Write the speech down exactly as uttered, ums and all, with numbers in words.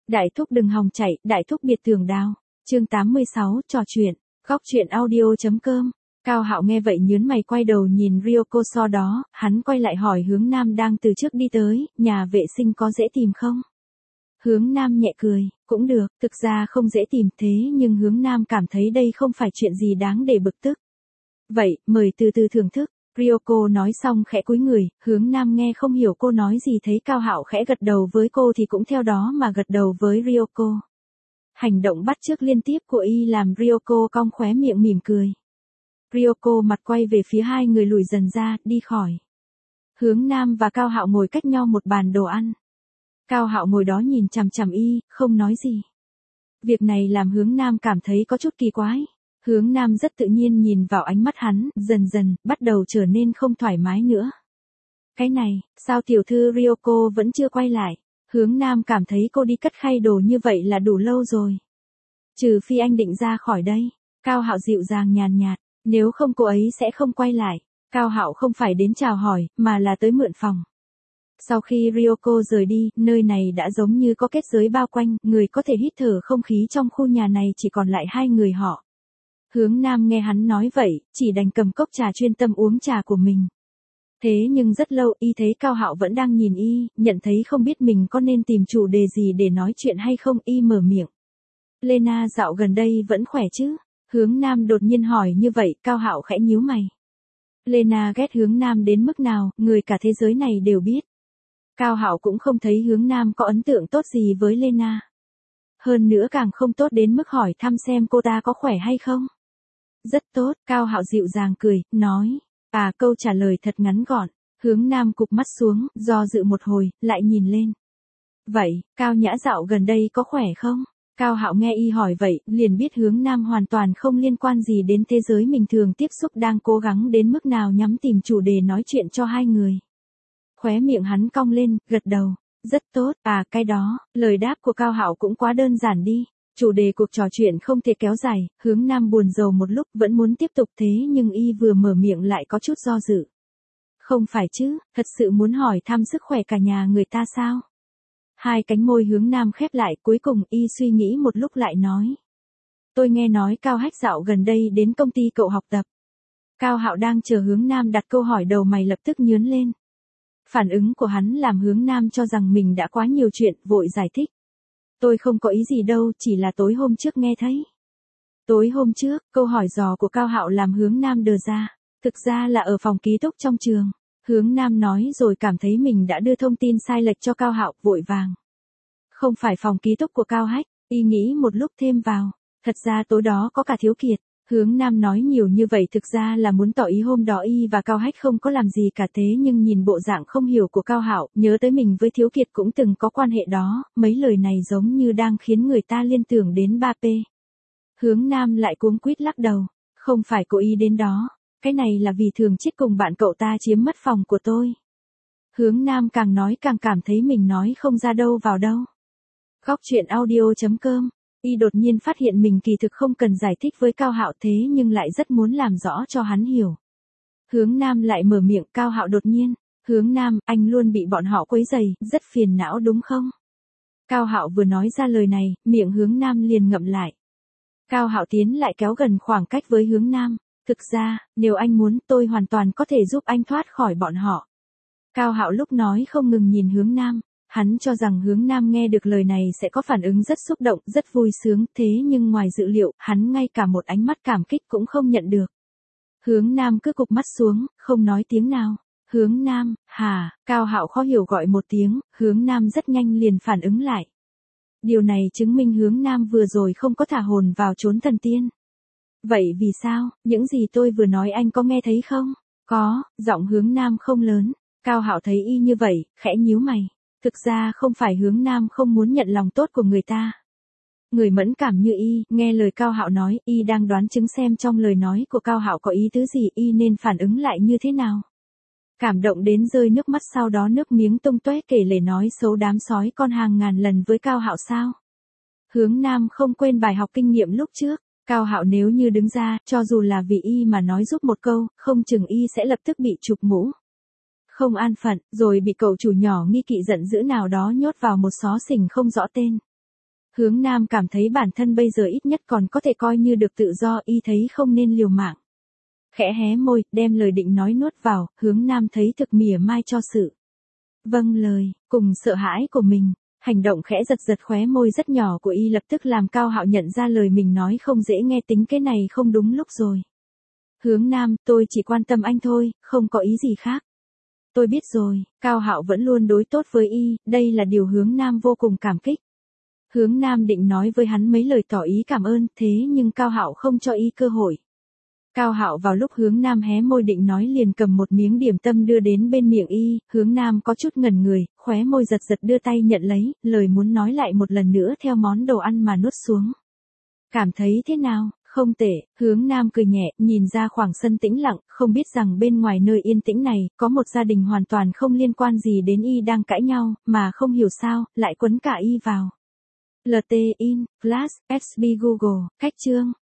Đại thúc đừng hòng chạy, đại thúc biệt tường đao. Chương tám mươi sáu, trò chuyện. Góc chuyện audio.com. Cao Hạo nghe vậy nhướng mày quay đầu nhìn Ryoko, sau đó, hắn quay lại hỏi Hướng Nam đang từ trước đi tới, nhà vệ sinh có dễ tìm không? Hướng Nam nhẹ cười, cũng được, thực ra không dễ tìm thế nhưng Hướng Nam cảm thấy đây không phải chuyện gì đáng để bực tức. Vậy, mời từ từ thưởng thức. Ryoko nói xong khẽ cúi người, Hướng Nam nghe không hiểu cô nói gì, thấy Cao Hạo khẽ gật đầu với cô thì cũng theo đó mà gật đầu với Ryoko. Hành động bắt chước liên tiếp của y làm Ryoko cong khóe miệng mỉm cười. Ryoko mặt quay về phía hai người lùi dần ra, đi khỏi. Hướng Nam và Cao Hạo ngồi cách nhau một bàn đồ ăn. Cao Hạo ngồi đó nhìn chằm chằm y, không nói gì. Việc này làm Hướng Nam cảm thấy có chút kỳ quái. Hướng Nam rất tự nhiên nhìn vào ánh mắt hắn, dần dần, bắt đầu trở nên không thoải mái nữa. Cái này, sao tiểu thư Ryoko vẫn chưa quay lại? Hướng Nam cảm thấy cô đi cất khay đồ như vậy là đủ lâu rồi. Trừ phi anh định ra khỏi đây. Cao Hạo dịu dàng nhàn nhạt, nếu không cô ấy sẽ không quay lại. Cao Hạo không phải đến chào hỏi, mà là tới mượn phòng. Sau khi Ryoko rời đi, nơi này đã giống như có kết giới bao quanh, người có thể hít thở không khí trong khu nhà này chỉ còn lại hai người họ. Hướng Nam nghe hắn nói vậy, chỉ đành cầm cốc trà chuyên tâm uống trà của mình. Thế nhưng rất lâu y thấy Cao Hạo vẫn đang nhìn y, nhận thấy không biết mình có nên tìm chủ đề gì để nói chuyện hay không, y mở miệng. Lena dạo gần đây vẫn khỏe chứ? Hướng Nam đột nhiên hỏi như vậy, Cao Hạo khẽ nhíu mày. Lena ghét Hướng Nam đến mức nào, người cả thế giới này đều biết. Cao Hạo cũng không thấy Hướng Nam có ấn tượng tốt gì với Lena. Hơn nữa càng không tốt đến mức hỏi thăm xem cô ta có khỏe hay không. Rất tốt, Cao Hạo dịu dàng cười, nói. À, câu trả lời thật ngắn gọn. Hướng Nam cụp mắt xuống, do dự một hồi, lại nhìn lên. Vậy, Cao Nhã dạo gần đây có khỏe không? Cao Hạo nghe y hỏi vậy, liền biết Hướng Nam hoàn toàn không liên quan gì đến thế giới mình thường tiếp xúc, đang cố gắng đến mức nào nhắm tìm chủ đề nói chuyện cho hai người. Khóe miệng hắn cong lên, gật đầu. Rất tốt, à cái đó, lời đáp của Cao Hạo cũng quá đơn giản đi. Chủ đề cuộc trò chuyện không thể kéo dài, Hướng Nam buồn rầu một lúc vẫn muốn tiếp tục thế nhưng y vừa mở miệng lại có chút do dự. Không phải chứ, thật sự muốn hỏi thăm sức khỏe cả nhà người ta sao? Hai cánh môi Hướng Nam khép lại, cuối cùng y suy nghĩ một lúc lại nói. Tôi nghe nói Cao Hách dạo gần đây đến công ty cậu học tập. Cao Hạo đang chờ Hướng Nam đặt câu hỏi, đầu mày lập tức nhướng lên. Phản ứng của hắn làm Hướng Nam cho rằng mình đã quá nhiều chuyện, vội giải thích. Tôi không có ý gì đâu, chỉ là tối hôm trước nghe thấy. Tối hôm trước, câu hỏi dò của Cao Hạo làm Hướng Nam đờ ra. Thực ra là ở phòng ký túc trong trường. Hướng Nam nói rồi cảm thấy mình đã đưa thông tin sai lệch cho Cao Hạo, vội vàng. Không phải phòng ký túc của Cao Hách, y nghĩ một lúc thêm vào. Thật ra tối đó có cả Thiếu Kiệt. Hướng Nam nói nhiều như vậy thực ra là muốn tỏ ý hôm đó y và Cao Hách không có làm gì cả, thế nhưng nhìn bộ dạng không hiểu của Cao Hạo, nhớ tới mình với Thiếu Kiệt cũng từng có quan hệ đó, mấy lời này giống như đang khiến người ta liên tưởng đến ba P. Hướng Nam lại cuống quýt lắc đầu, không phải cố ý đến đó, cái này là vì Thường Chiết cùng bạn cậu ta chiếm mất phòng của tôi. Hướng Nam càng nói càng cảm thấy mình nói không ra đâu vào đâu. Góc chuyện audio.com. Y đột nhiên phát hiện mình kỳ thực không cần giải thích với Cao Hạo thế nhưng lại rất muốn làm rõ cho hắn hiểu. Hướng Nam lại mở miệng, Cao Hạo đột nhiên. Hướng Nam, anh luôn bị bọn họ quấy rầy, rất phiền não đúng không? Cao Hạo vừa nói ra lời này, miệng Hướng Nam liền ngậm lại. Cao Hạo tiến lại kéo gần khoảng cách với Hướng Nam. Thực ra, nếu anh muốn tôi hoàn toàn có thể giúp anh thoát khỏi bọn họ. Cao Hạo lúc nói không ngừng nhìn Hướng Nam. Hắn cho rằng Hướng Nam nghe được lời này sẽ có phản ứng rất xúc động, rất vui sướng, thế nhưng ngoài dự liệu, hắn ngay cả một ánh mắt cảm kích cũng không nhận được. Hướng Nam cứ cụp mắt xuống, không nói tiếng nào. Hướng Nam, hả, Cao Hạo khó hiểu gọi một tiếng, Hướng Nam rất nhanh liền phản ứng lại. Điều này chứng minh Hướng Nam vừa rồi không có thả hồn vào chốn thần tiên. Vậy vì sao, những gì tôi vừa nói anh có nghe thấy không? Có, giọng Hướng Nam không lớn. Cao Hạo thấy y như vậy, khẽ nhíu mày. Thực ra không phải Hướng Nam không muốn nhận lòng tốt của người ta. Người mẫn cảm như y, nghe lời Cao Hạo nói, y đang đoán chứng xem trong lời nói của Cao Hạo có ý tứ gì, y nên phản ứng lại như thế nào. Cảm động đến rơi nước mắt, sau đó nước miếng tung tóe kể lể nói xấu đám sói con hàng ngàn lần với Cao Hạo sao? Hướng Nam không quên bài học kinh nghiệm lúc trước. Cao Hạo nếu như đứng ra, cho dù là vì y mà nói giúp một câu, không chừng y sẽ lập tức bị chụp mũ. Không an phận, rồi bị cậu chủ nhỏ nghi kỵ giận dữ nào đó nhốt vào một xó xỉnh không rõ tên. Hướng Nam cảm thấy bản thân bây giờ ít nhất còn có thể coi như được tự do, y thấy không nên liều mạng. Khẽ hé môi, đem lời định nói nuốt vào, Hướng Nam thấy thực mỉa mai cho sự vâng lời, cùng sợ hãi của mình. Hành động khẽ giật giật khóe môi rất nhỏ của y lập tức làm Cao Hạo nhận ra lời mình nói không dễ nghe, tính cái này không đúng lúc rồi. Hướng Nam, tôi chỉ quan tâm anh thôi, không có ý gì khác. Tôi biết rồi, Cao Hạo vẫn luôn đối tốt với y, đây là điều Hướng Nam vô cùng cảm kích. Hướng Nam định nói với hắn mấy lời tỏ ý cảm ơn, thế nhưng Cao Hạo không cho y cơ hội. Cao Hạo vào lúc Hướng Nam hé môi định nói liền cầm một miếng điểm tâm đưa đến bên miệng y, Hướng Nam có chút ngẩn người, khóe môi giật giật đưa tay nhận lấy, lời muốn nói lại một lần nữa theo món đồ ăn mà nuốt xuống. Cảm thấy thế nào? Không tệ, Hướng Nam cười nhẹ, nhìn ra khoảng sân tĩnh lặng, không biết rằng bên ngoài nơi yên tĩnh này, có một gia đình hoàn toàn không liên quan gì đến y đang cãi nhau, mà không hiểu sao, lại quấn cả y vào. lờ tê in, Flash, ét bê Google, cách chương.